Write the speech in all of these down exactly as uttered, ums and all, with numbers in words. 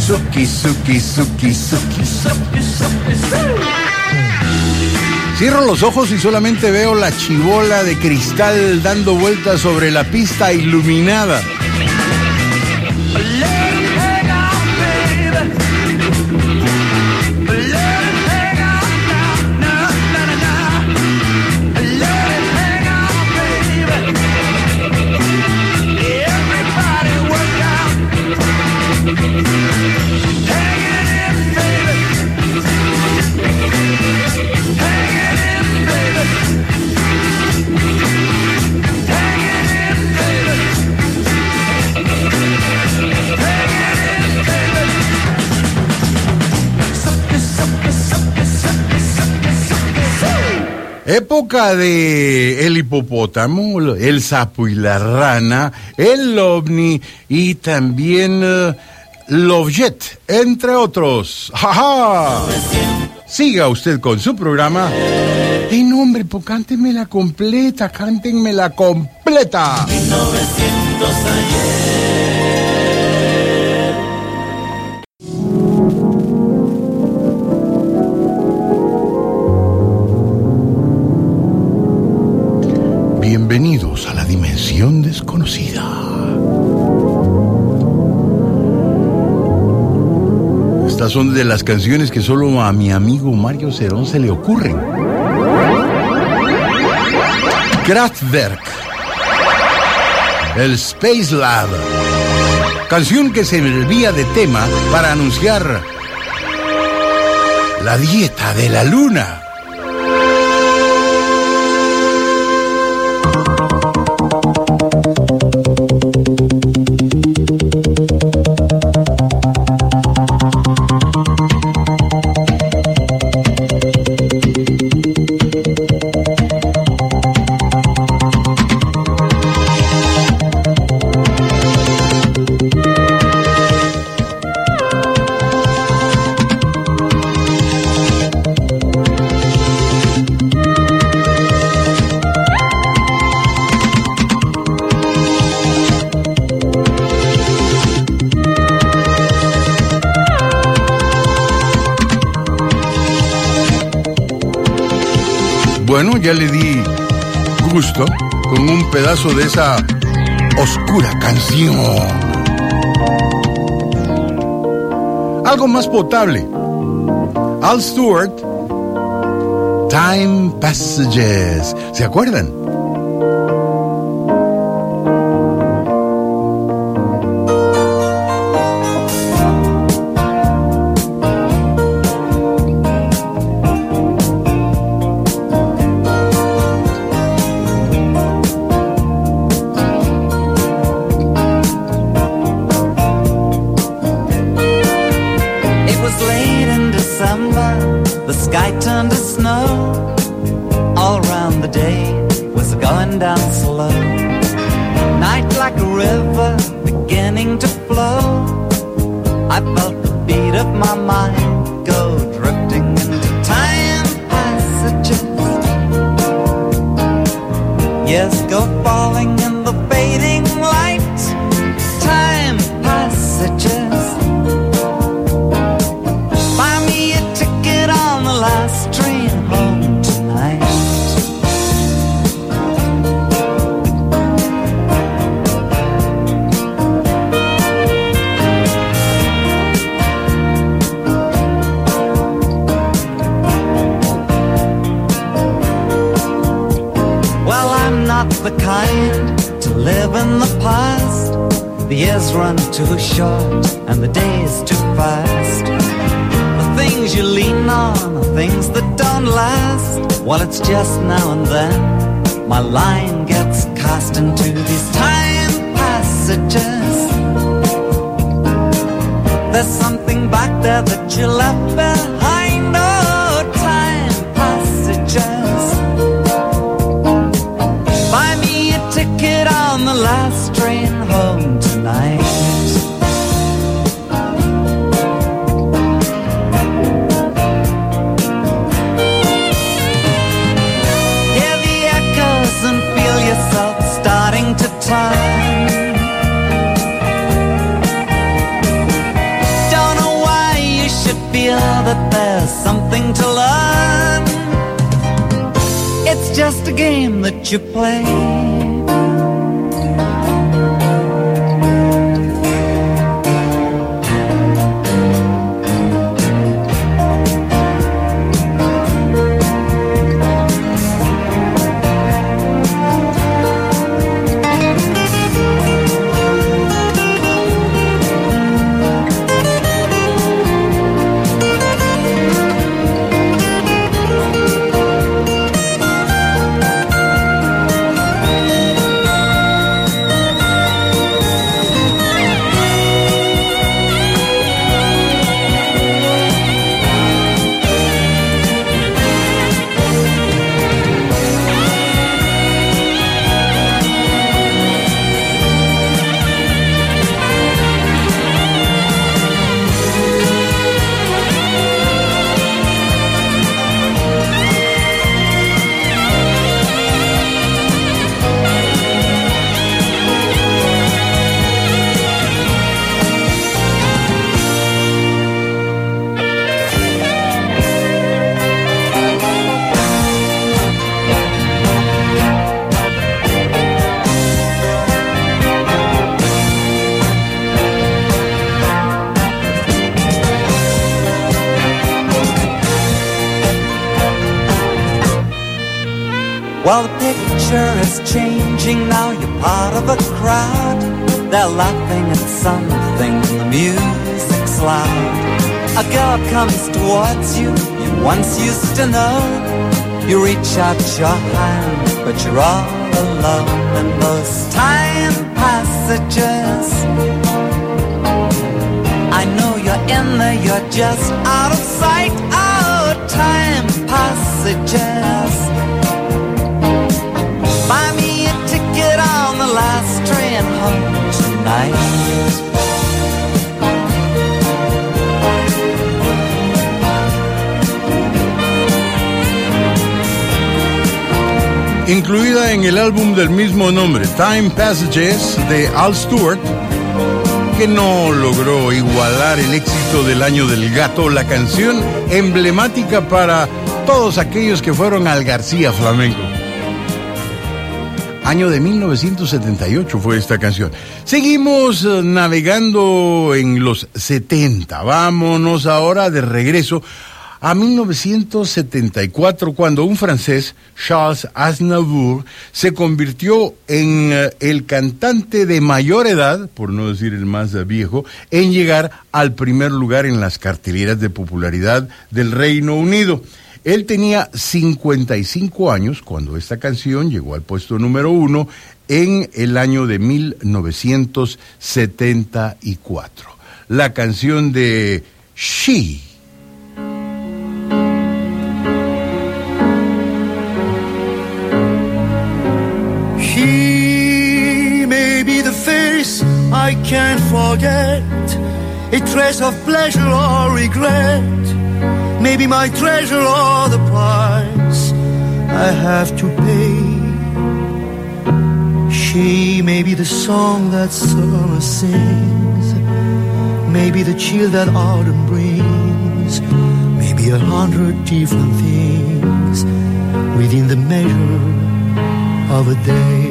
Suki, suki, suki, suki. Cierro los ojos y solamente veo la chibola de cristal dando vueltas sobre la pista iluminada. Época de el hipopótamo, el sapo y la rana, el ovni y también uh, Lovejet, entre otros. ¡Ja, ja! Siga usted con su programa. ¡Ey, no, hombre, pues cántenmela completa, cántenmela completa! mil novecientos ayer. Bienvenidos a la dimensión desconocida. Estas son de las canciones que solo a mi amigo Mario Cerón se le ocurren. Kraftwerk, el Space Lab, canción que servía de tema para anunciar la dieta de la luna. Bueno, ya le di gusto con un pedazo de esa oscura canción. Algo más potable. Al Stewart, Time Passages. ¿Se acuerdan? Too short and the days too fast. The things you lean on are things that don't last. Well, it's just now and then my line gets cast into these time passages. There's something back there that you left behind. Oh, time passages. Buy me a ticket on the last train home tonight. Don't just a game that you play. Well, the picture is changing now, you're part of a crowd. They're laughing at something, the music's loud. A girl comes towards you, you once used to know. You reach out your hand, but you're all alone. And those time passages, I know you're in there, you're just out of sight. Oh, time passages. Buy me a ticket on the last train home tonight. Incluida en el álbum del mismo nombre, Time Passages, de Al Stewart, que no logró igualar el éxito del Año del Gato, la canción emblemática para todos aquellos que fueron al García Flamenco. Año de mil novecientos setenta y ocho fue esta canción. Seguimos uh, navegando en los setenta. Vámonos ahora de regreso a mil novecientos setenta y cuatro, cuando un francés, Charles Aznavour, se convirtió en uh, el cantante de mayor edad, por no decir el más uh, viejo, en llegar al primer lugar en las carteleras de popularidad del Reino Unido. Él tenía cincuenta y cinco años cuando esta canción llegó al puesto número uno en el año de mil novecientos setenta y cuatro. La canción de She. She may be the face I can't forget, a trace of pleasure or regret. Maybe my treasure or the price I have to pay. She may be the song that summer sings, maybe the chill that autumn brings, maybe a hundred different things within the measure of a day.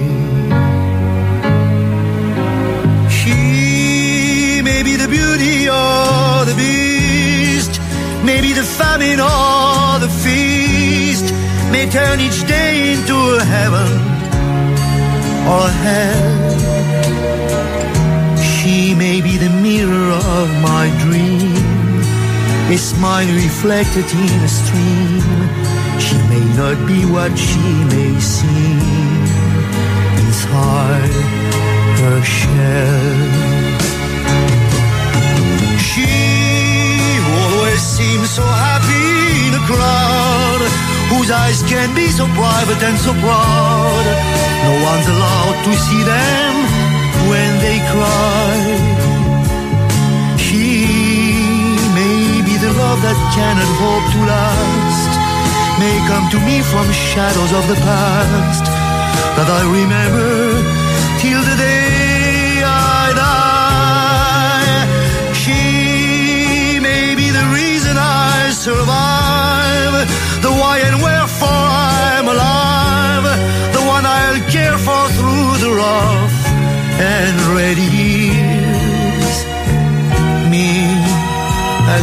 She may be the beauty or the beast, maybe the famine or the feast, may turn each day into a heaven or a hell. She may be the mirror of my dream, a smile reflected in a stream. She may not be what she may seem inside her shell. Seems so happy in a crowd, whose eyes can be so private and so proud. No one's allowed to see them when they cry. She may be the love that cannot hope to last, may come to me from shadows of the past that I remember till the day I die. She may be the reason I survive, the why and wherefore I'm alive.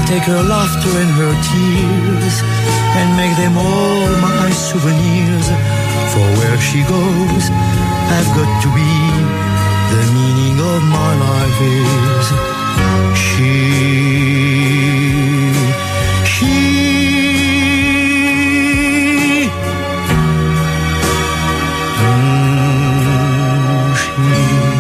I'll take her laughter and her tears and make them all my souvenirs. For where she goes, I've got to be. The meaning of my life is she, she, mm, she.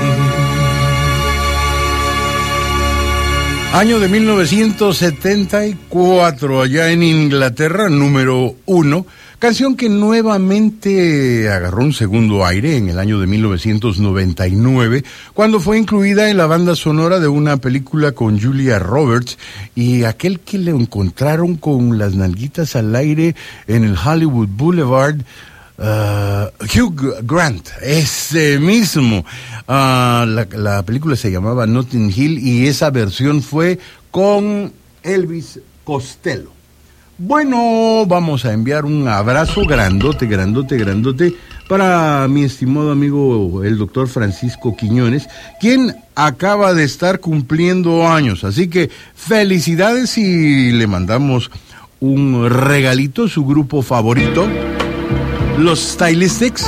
Año de mil novecientos setenta y cuatro, allá en Inglaterra, número uno. Canción que nuevamente agarró un segundo aire en el año de mil novecientos noventa y nueve, cuando fue incluida en la banda sonora de una película con Julia Roberts y aquel que le encontraron con las nalguitas al aire en el Hollywood Boulevard, uh, Hugh Grant, ese mismo. Uh, la, la película se llamaba Notting Hill y esa versión fue con Elvis Costello. Bueno, vamos a enviar un abrazo grandote, grandote, grandote para mi estimado amigo el doctor Francisco Quiñones, quien acaba de estar cumpliendo años. Así que felicidades y le mandamos un regalito, su grupo favorito, los Stylistics.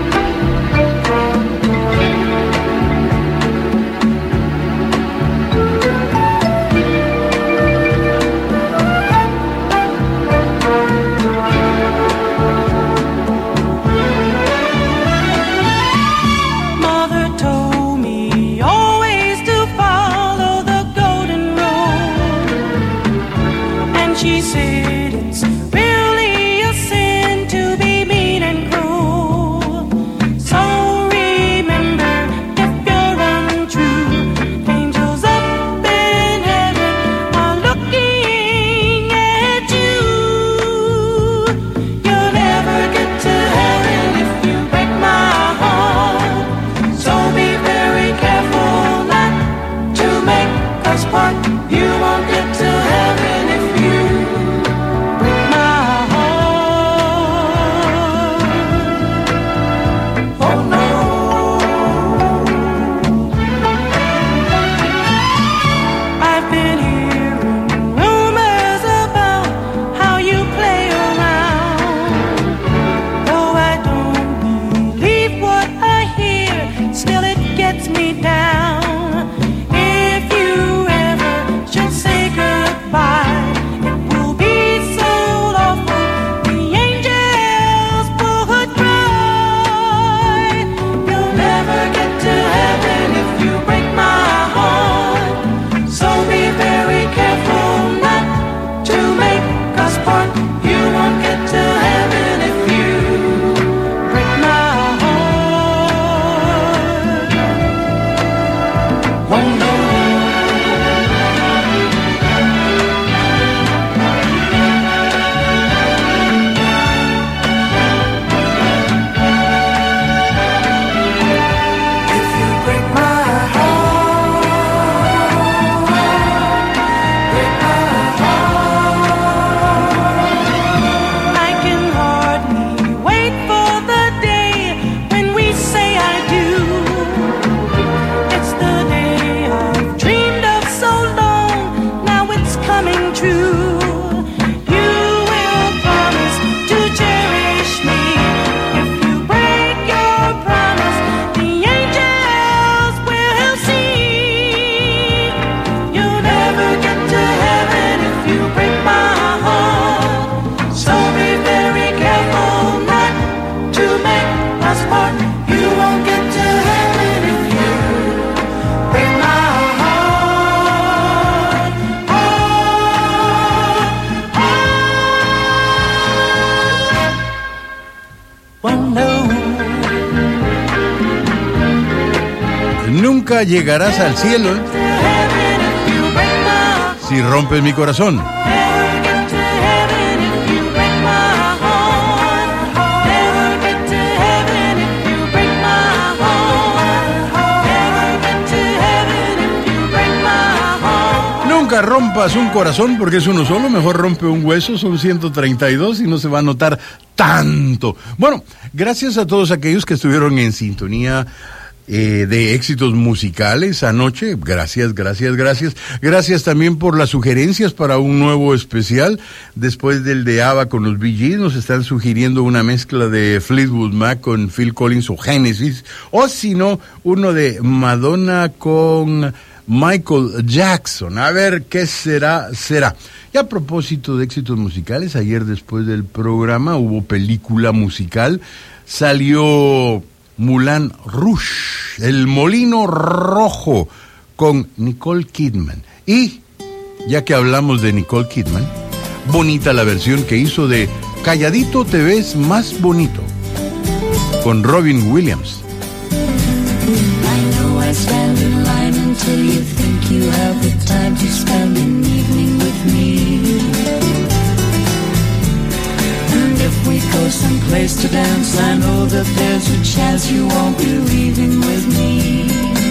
Nunca llegarás al cielo, ¿eh? Si rompes mi corazón. Nunca rompas un corazón porque es uno solo, mejor rompe un hueso, son ciento treinta y dos y no se va a notar tanto. Bueno, gracias a todos aquellos que estuvieron en sintonía eh, de éxitos musicales anoche. Gracias, gracias, gracias. Gracias también por las sugerencias para un nuevo especial. Después del de ABBA con los Bee Gees, nos están sugiriendo una mezcla de Fleetwood Mac con Phil Collins o Genesis, o si no, uno de Madonna con Michael Jackson. A ver, ¿qué será? Será. Y a propósito de éxitos musicales, ayer después del programa hubo película musical. Salió Moulin Rouge, El Molino Rojo, con Nicole Kidman. Y, ya que hablamos de Nicole Kidman, bonita la versión que hizo de Calladito te ves más bonito, con Robin Williams. I know I stand in line until you think you have the time to spend an evening with me. And if we go someplace to dance, I know that there's a chance you won't be leaving with me.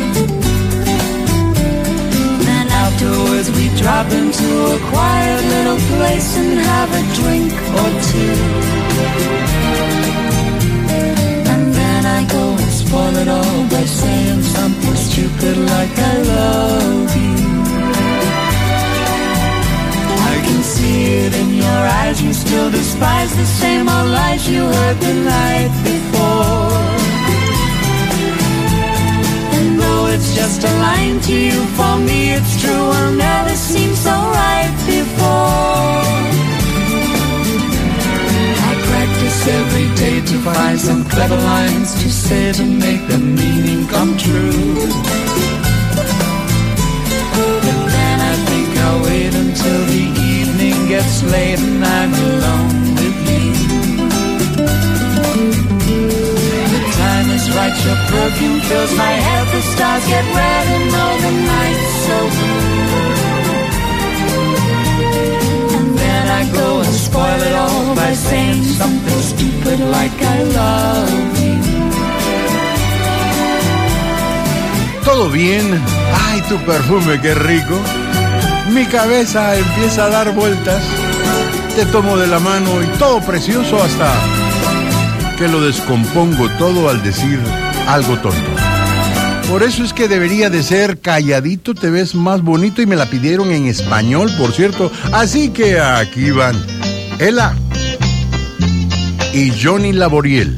Then afterwards we drop into a quiet little place and have a drink or two. And then I go and spoil it all by saying something stupid like I love you. I can see it in your eyes, you still despise the same old lies you heard the night before. And though it's just a line to you, for me it's true, will never seem so right before. I practice every day to find some clever lines to say to make the meaning come true. But then I think I'll wait until the evening gets late and I'm alone with you. The time is right, your perfume fills my head, the stars get red and all the night's so blue. And then I go and spoil it all by saying something stupid like I love you. ¿Todo bien? ¡Ay, tu perfume, qué rico! Mi cabeza empieza a dar vueltas, te tomo de la mano y todo precioso hasta que lo descompongo todo al decir algo tonto. Por eso es que debería de ser Calladito te ves más bonito, y me la pidieron en español, por cierto. Así que aquí van Ella y Johnny Laboriel.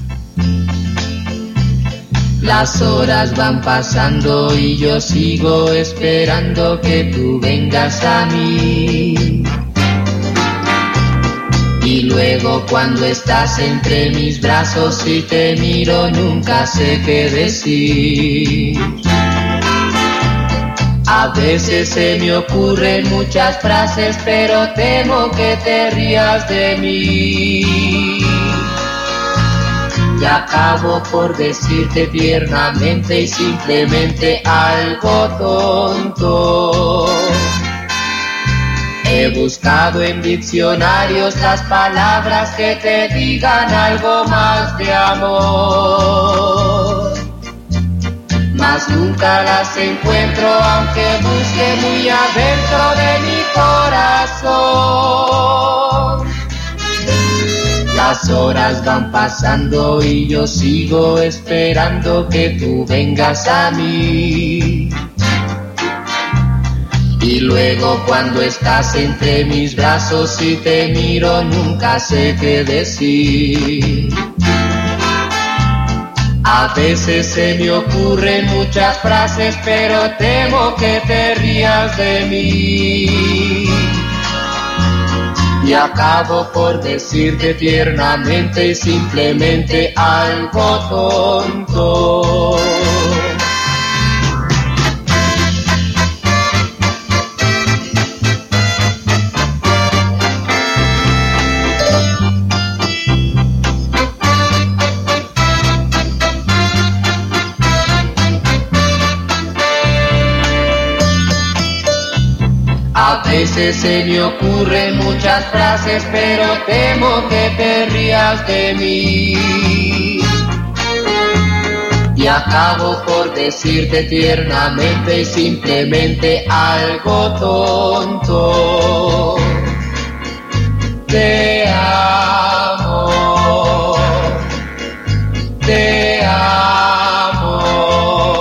Las horas van pasando y yo sigo esperando que tú vengas a mí. Y luego cuando estás entre mis brazos y te miro nunca sé qué decir. A veces se me ocurren muchas frases, pero temo que te rías de mí. Y acabo por decirte tiernamente y simplemente algo tonto. He buscado en diccionarios las palabras que te digan algo más de amor, mas nunca las encuentro aunque busque muy adentro de mi corazón. Las horas van pasando y yo sigo esperando que tú vengas a mí. Y luego cuando estás entre mis brazos y te miro nunca sé qué decir. A veces se me ocurren muchas frases, pero temo que te rías de mí. Y acabo por decirte tiernamente y simplemente algo tonto. A veces se me ocurren muchas frases, pero temo que te rías de mí. Y acabo por decirte tiernamente y simplemente algo tonto. Te amo, te amo.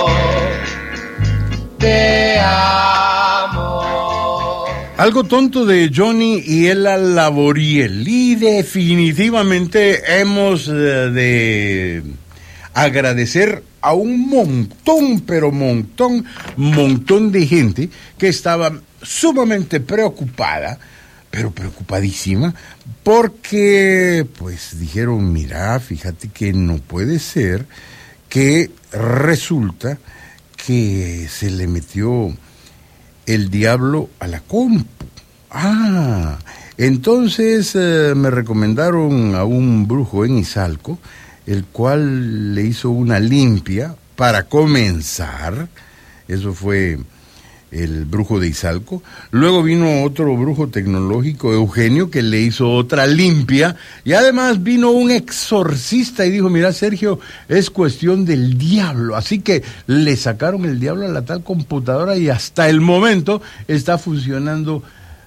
Algo tonto de Johnny y Ella Laboriel. Y definitivamente hemos eh, de agradecer a un montón, pero montón, montón de gente que estaba sumamente preocupada, pero preocupadísima, porque pues dijeron, mira, fíjate que no puede ser que resulta que se le metió el diablo a la compu. Ah, entonces eh, me recomendaron a un brujo en Izalco, el cual le hizo una limpia para comenzar. Eso fue el brujo de Izalco. Luego vino otro brujo tecnológico, Eugenio, que le hizo otra limpia. Y además vino un exorcista y dijo, mira, Sergio, es cuestión del diablo. Así que le sacaron el diablo a la tal computadora y hasta el momento está funcionando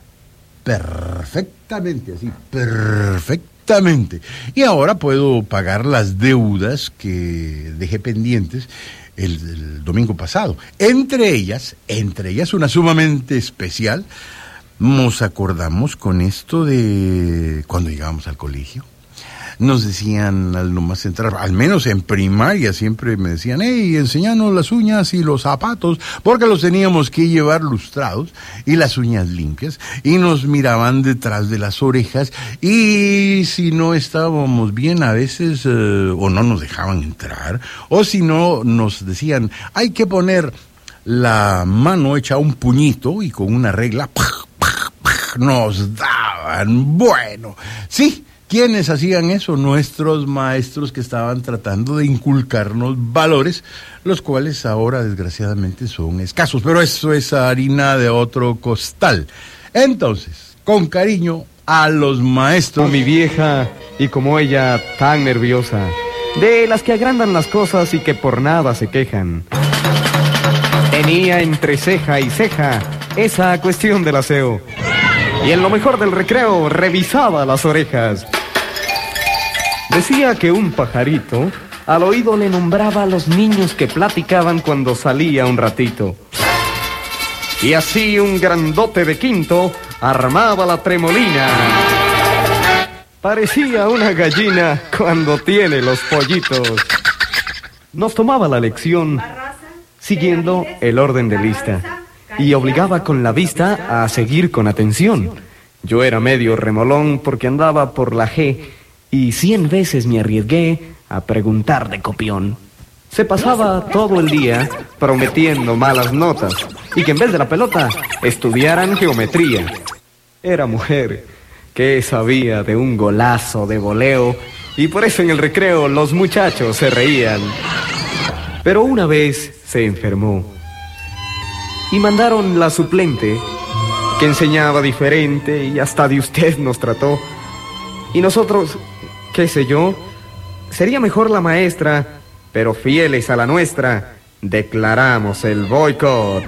perfectamente, así, perfectamente. Y ahora puedo pagar las deudas que dejé pendientes El, el domingo pasado. Entre ellas, entre ellas una sumamente especial, nos acordamos con esto de cuando llegábamos al colegio. Nos decían al nomás entrar, al menos en primaria siempre me decían, hey, enséñanos las uñas y los zapatos, porque los teníamos que llevar lustrados y las uñas limpias, y nos miraban detrás de las orejas, y si no estábamos bien a veces, eh, o no nos dejaban entrar, o si no nos decían, hay que poner la mano hecha un puñito y con una regla, ¡pah, pah, pah! Nos daban, bueno, sí. ¿Quiénes hacían eso? Nuestros maestros que estaban tratando de inculcarnos valores, los cuales ahora desgraciadamente son escasos, pero eso es harina de otro costal. Entonces, con cariño a los maestros. Como mi vieja y como ella tan nerviosa, de las que agrandan las cosas y que por nada se quejan. Tenía entre ceja y ceja esa cuestión del aseo. Y en lo mejor del recreo revisaba las orejas. Decía que un pajarito al oído le nombraba a los niños que platicaban cuando salía un ratito. Y así un grandote de quinto armaba la tremolina. Parecía una gallina cuando tiene los pollitos. Nos tomaba la lección siguiendo el orden de lista y obligaba con la vista a seguir con atención. Yo era medio remolón porque andaba por la G y cien veces me arriesgué a preguntar de copión. Se pasaba todo el día prometiendo malas notas y que en vez de la pelota estudiaran geometría. Era mujer que sabía de un golazo de voleo y por eso en el recreo los muchachos se reían. Pero una vez se enfermó y mandaron la suplente, que enseñaba diferente y hasta de usted nos trató. Y nosotros, qué sé yo, sería mejor la maestra, pero fieles a la nuestra, declaramos el boicot.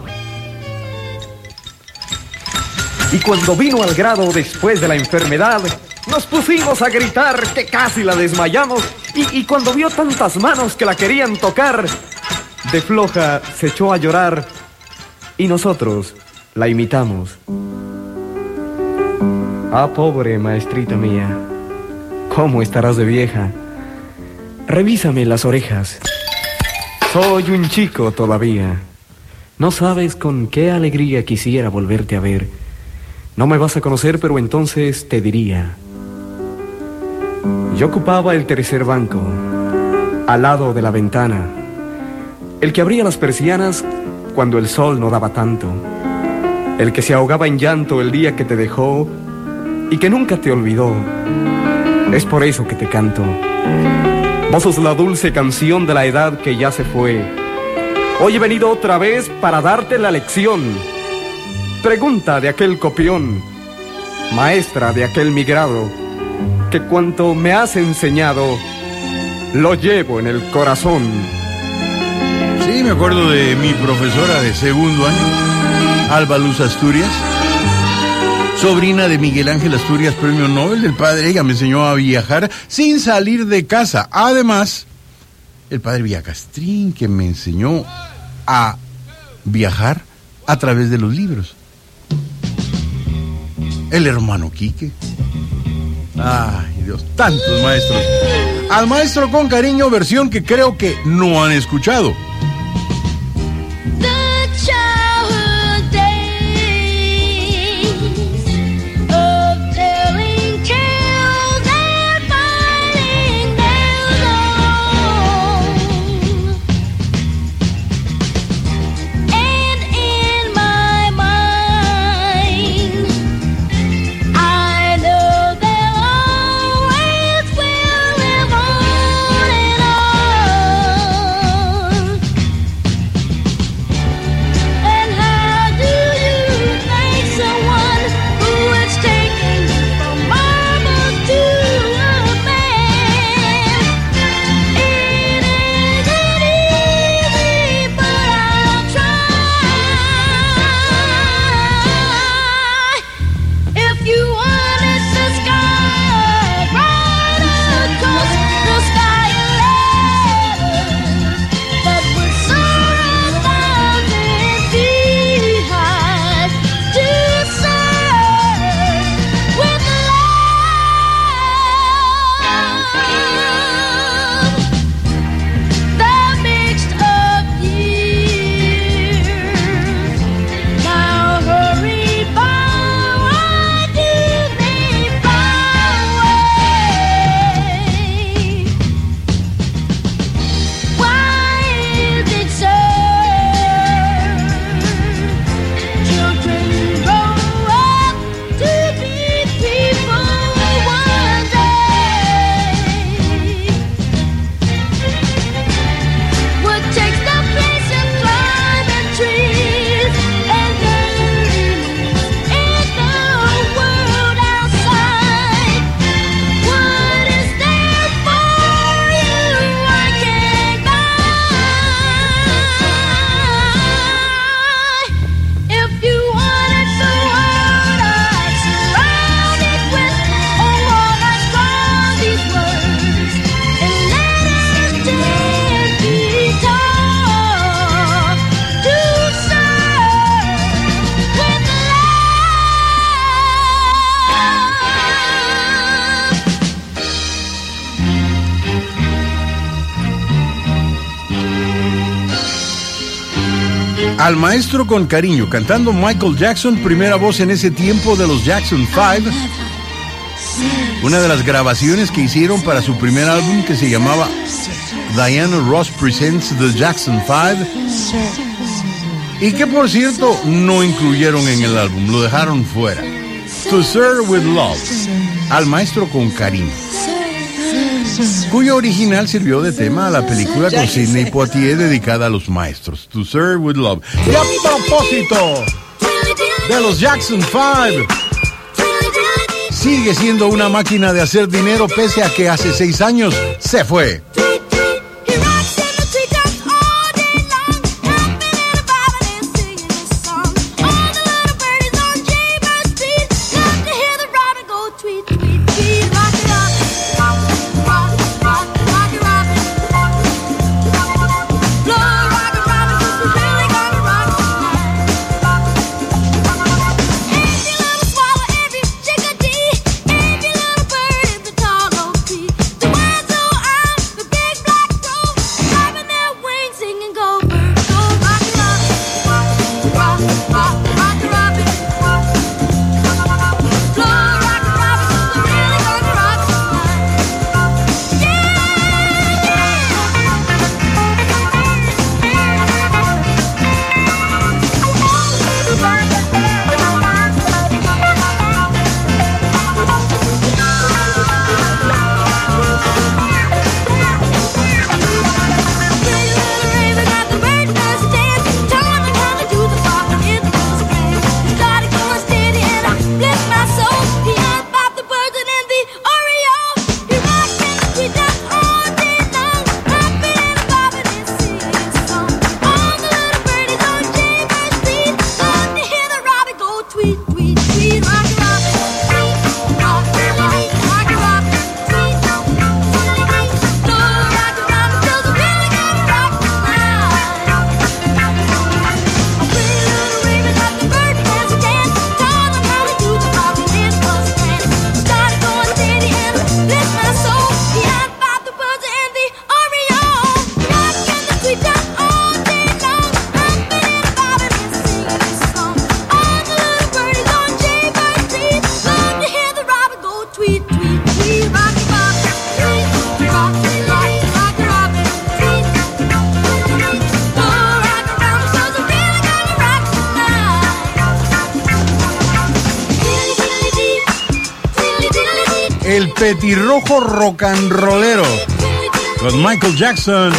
Y cuando vino al grado después de la enfermedad, nos pusimos a gritar que casi la desmayamos. Y, y cuando vio tantas manos que la querían tocar, de floja se echó a llorar y nosotros la imitamos. Ah, pobre maestrita mía, ¿cómo estarás de vieja? Revísame las orejas. Soy un chico todavía. No sabes con qué alegría quisiera volverte a ver. No me vas a conocer, pero entonces te diría. Yo ocupaba el tercer banco, al lado de la ventana, el que abría las persianas cuando el sol no daba tanto, el que se ahogaba en llanto el día que te dejó y que nunca te olvidó. Es por eso que te canto. Vos sos la dulce canción de la edad que ya se fue. Hoy he venido otra vez para darte la lección. Pregunta de aquel copión, maestra de aquel migrado, que cuanto me has enseñado, lo llevo en el corazón. Sí, me acuerdo de mi profesora de segundo año, Alba Luz Asturias, sobrina de Miguel Ángel Asturias, premio Nobel del padre. Ella me enseñó a viajar sin salir de casa. Además, el padre Villacastrín, que me enseñó a viajar a través de los libros. el hermano Quique. Ay, Dios, tantos maestros. Al Maestro con Cariño, versión que creo que no han escuchado. Al Maestro con Cariño, cantando Michael Jackson, primera voz en ese tiempo de los Jackson Five. Una de las grabaciones que hicieron para su primer álbum, que se llamaba Diana Ross Presents The Jackson Five, y que por cierto no incluyeron en el álbum, lo dejaron fuera. To Serve With Love, Al Maestro con Cariño, cuyo original sirvió de tema a la película con Sidney Poitier dedicada a los maestros, To Serve With Love. Y a propósito de los Jackson Five, sigue siendo una máquina de hacer dinero pese a que hace seis años se fue. el petirrojo rock and rollero con Michael Jackson.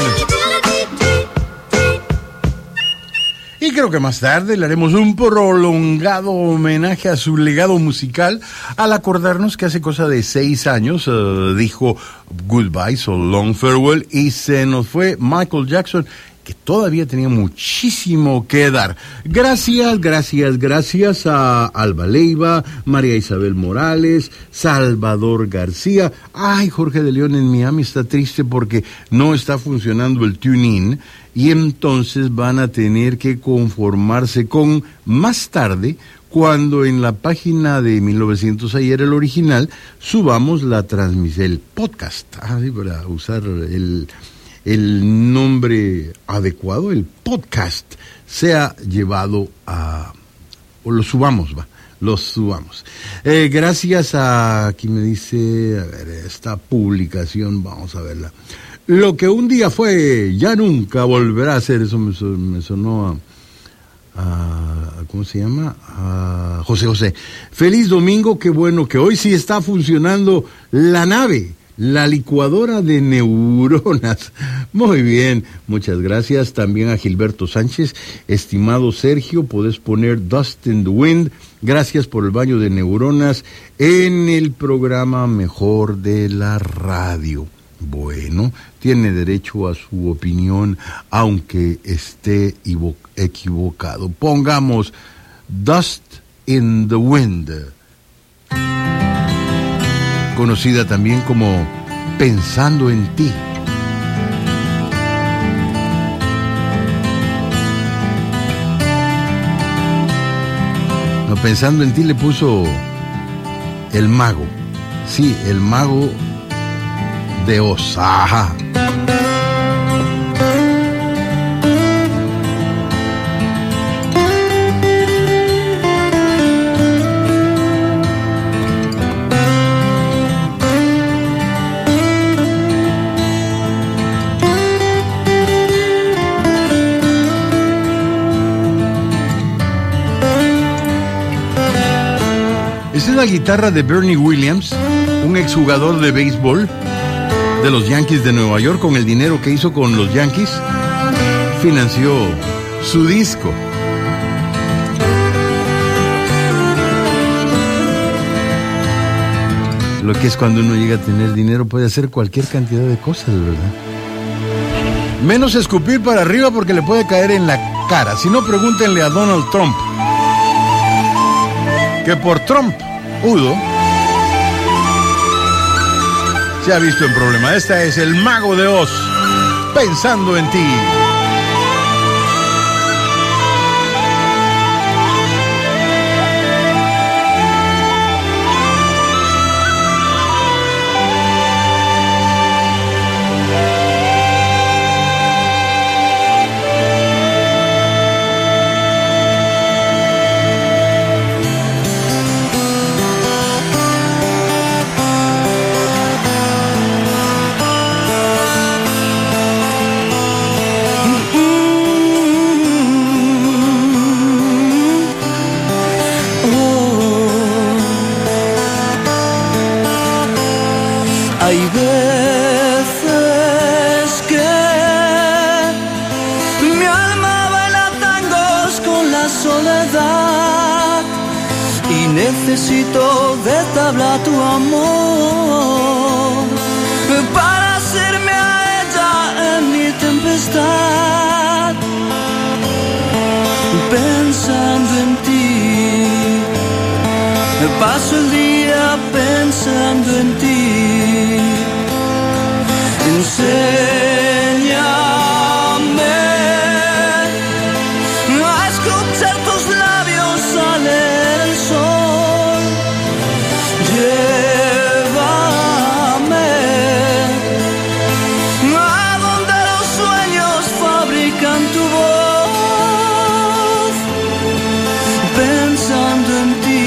Y creo que más tarde le haremos un prolongado homenaje a su legado musical al acordarnos que hace cosa de seis años uh, dijo goodbye, so long farewell, y se nos fue Michael Jackson, que todavía tenía muchísimo que dar. Gracias, gracias, gracias a Alba Leiva, María Isabel Morales, Salvador García. Ay, Jorge de León en Miami está triste porque no está funcionando el tune-in y entonces van a tener que conformarse con más tarde, cuando en la página de mil novecientos ayer, el original, subamos la transmisión, el podcast, ah, sí, para usar el... el nombre adecuado, el podcast, sea llevado a... o lo subamos, va, lo subamos. Eh, gracias a... aquí me dice, a ver, esta publicación, vamos a verla. Lo que un día fue, ya nunca volverá a ser, eso me, me sonó a... a ¿cómo se llama? A José José. Feliz domingo, qué bueno que hoy sí está funcionando la nave. La licuadora de neuronas. Muy bien, muchas gracias. También a Gilberto Sánchez. Estimado Sergio, podés poner Dust in the Wind. Gracias por el baño de neuronas en el programa mejor de la radio. Bueno, tiene derecho a su opinión, aunque esté equivocado. Pongamos Dust in the Wind, conocida también como Pensando en ti. No, Pensando en ti le puso el mago. Sí, el mago de Oz. Ajá. Esta es la guitarra de Bernie Williams, un exjugador de béisbol de los Yankees de Nueva York. Con el dinero que hizo con los Yankees, financió su disco. Lo que es cuando uno llega a tener dinero, puede hacer cualquier cantidad de cosas, ¿verdad? Menos escupir para arriba porque le puede caer en la cara. Si no, pregúntenle a Donald Trump, que por Trump Udo se ha visto en problema. Esta es el mago de Oz, Pensando en ti. Hay veces que mi alma baila tangos con la soledad y necesito de tabla tu amor para hacerme a ella en mi tempestad. Pensando en ti, paso el día pensando en ti. Enséñame a escuchar tus labios al leer el sol. Llévame a donde los sueños fabrican tu voz. Pensando en ti,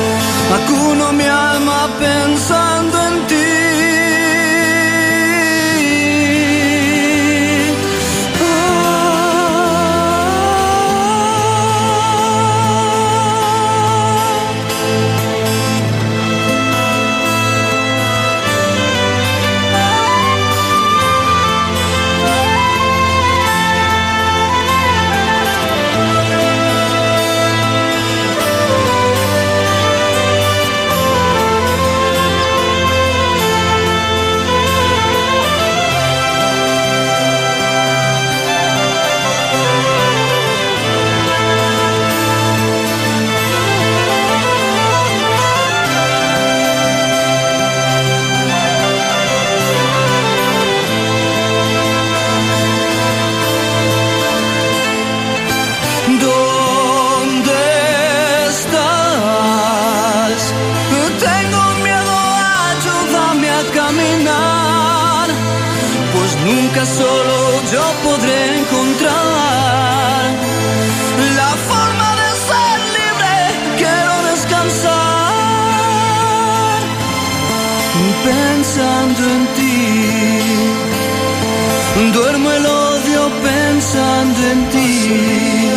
acuno mi alma pensando en ti. solo yo podré encontrar la forma de ser libre. Quiero descansar pensando en ti. Duermo el odio pensando en ti.